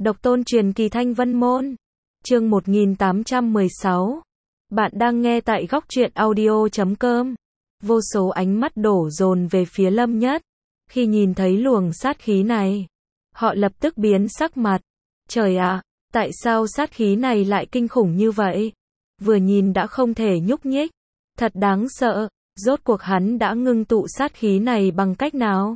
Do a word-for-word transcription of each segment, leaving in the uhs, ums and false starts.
Độc tôn truyền kỳ Thanh Vân Môn. Chương một nghìn tám trăm mười sáu. Bạn đang nghe tại góc truyện audio chấm com. Vô số ánh mắt đổ dồn về phía Lâm Nhất. Khi nhìn thấy luồng sát khí này, họ lập tức biến sắc mặt. Trời ạ, tại sao sát khí này lại kinh khủng như vậy? Vừa nhìn đã không thể nhúc nhích. Thật đáng sợ, rốt cuộc hắn đã ngưng tụ sát khí này bằng cách nào?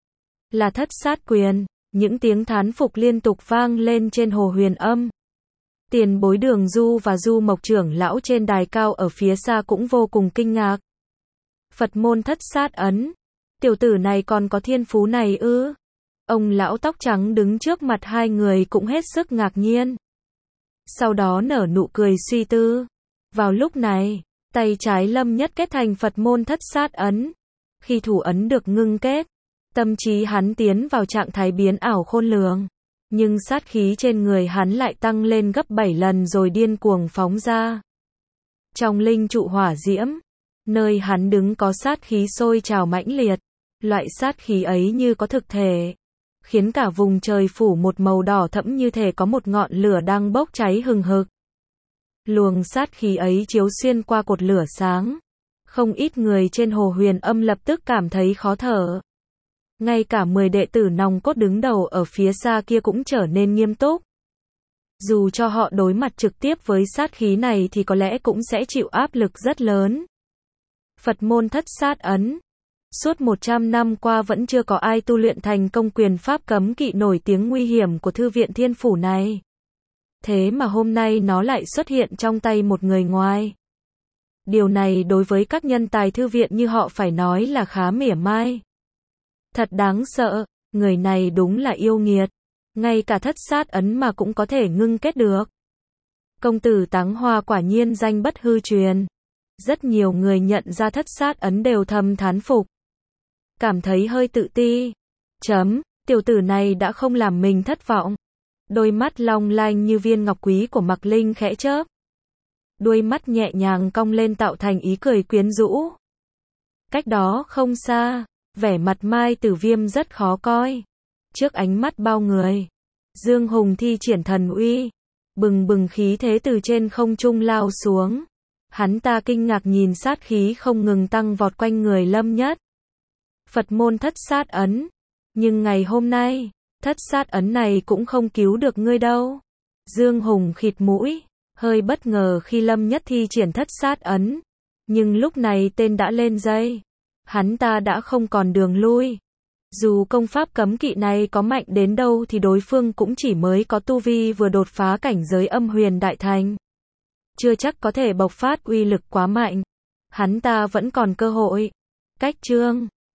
Là thất sát quyền. Những tiếng thán phục liên tục vang lên trên hồ Huyền Âm. Tiền bối Đường Du và Du Mộc trưởng lão trên đài cao ở phía xa cũng vô cùng kinh ngạc. Phật môn thất sát ấn. Tiểu tử này còn có thiên phú này ư? Ông lão tóc trắng đứng trước mặt hai người cũng hết sức ngạc nhiên. Sau đó nở nụ cười suy tư. Vào lúc này, tay trái Lâm Nhất kết thành Phật môn thất sát ấn. Khi thủ ấn được ngưng kết, tâm trí hắn tiến vào trạng thái biến ảo khôn lường. Nhưng sát khí trên người hắn lại tăng lên gấp bảy lần rồi điên cuồng phóng ra. Trong linh trụ hỏa diễm, nơi hắn đứng có sát khí sôi trào mãnh liệt. Loại sát khí ấy như có thực thể, khiến cả vùng trời phủ một màu đỏ thẫm như thể có một ngọn lửa đang bốc cháy hừng hực. Luồng sát khí ấy chiếu xuyên qua cột lửa sáng. Không ít người trên hồ Huyền Âm lập tức cảm thấy khó thở. Ngay cả mười đệ tử nòng cốt đứng đầu ở phía xa kia cũng trở nên nghiêm túc. Dù cho họ đối mặt trực tiếp với sát khí này thì có lẽ cũng sẽ chịu áp lực rất lớn. Phật môn thất sát ấn. Suốt một trăm năm qua vẫn chưa có ai tu luyện thành công quyền pháp cấm kỵ nổi tiếng nguy hiểm của Thư viện Thiên Phủ này. Thế mà hôm nay nó lại xuất hiện trong tay một người ngoài. Điều này đối với các nhân tài thư viện như họ phải nói là khá mỉa mai. Thật đáng sợ, người này đúng là yêu nghiệt. Ngay cả thất sát ấn mà cũng có thể ngưng kết được. Công tử Táng Hoa quả nhiên danh bất hư truyền. Rất nhiều người nhận ra thất sát ấn đều thầm thán phục. Cảm thấy hơi tự ti. Chấm, tiểu tử này đã không làm mình thất vọng. Đôi mắt long lanh như viên ngọc quý của Mạc Linh khẽ chớp. Đuôi mắt nhẹ nhàng cong lên tạo thành ý cười quyến rũ. Cách đó không xa, vẻ mặt Mai Tử Viêm rất khó coi. Trước ánh mắt bao người, Dương Hùng thi triển thần uy, bừng bừng khí thế từ trên không trung lao xuống. Hắn ta kinh ngạc nhìn sát khí không ngừng tăng vọt quanh người Lâm Nhất. Phật môn thất sát ấn. Nhưng ngày hôm nay, thất sát ấn này cũng không cứu được ngươi đâu. Dương Hùng khịt mũi, hơi bất ngờ khi Lâm Nhất thi triển thất sát ấn. Nhưng lúc này tên đã lên dây. Hắn ta đã không còn đường lui. Dù công pháp cấm kỵ này có mạnh đến đâu thì đối phương cũng chỉ mới có tu vi vừa đột phá cảnh giới âm huyền đại thành. Chưa chắc có thể bộc phát uy lực quá mạnh. Hắn ta vẫn còn cơ hội. Cách chương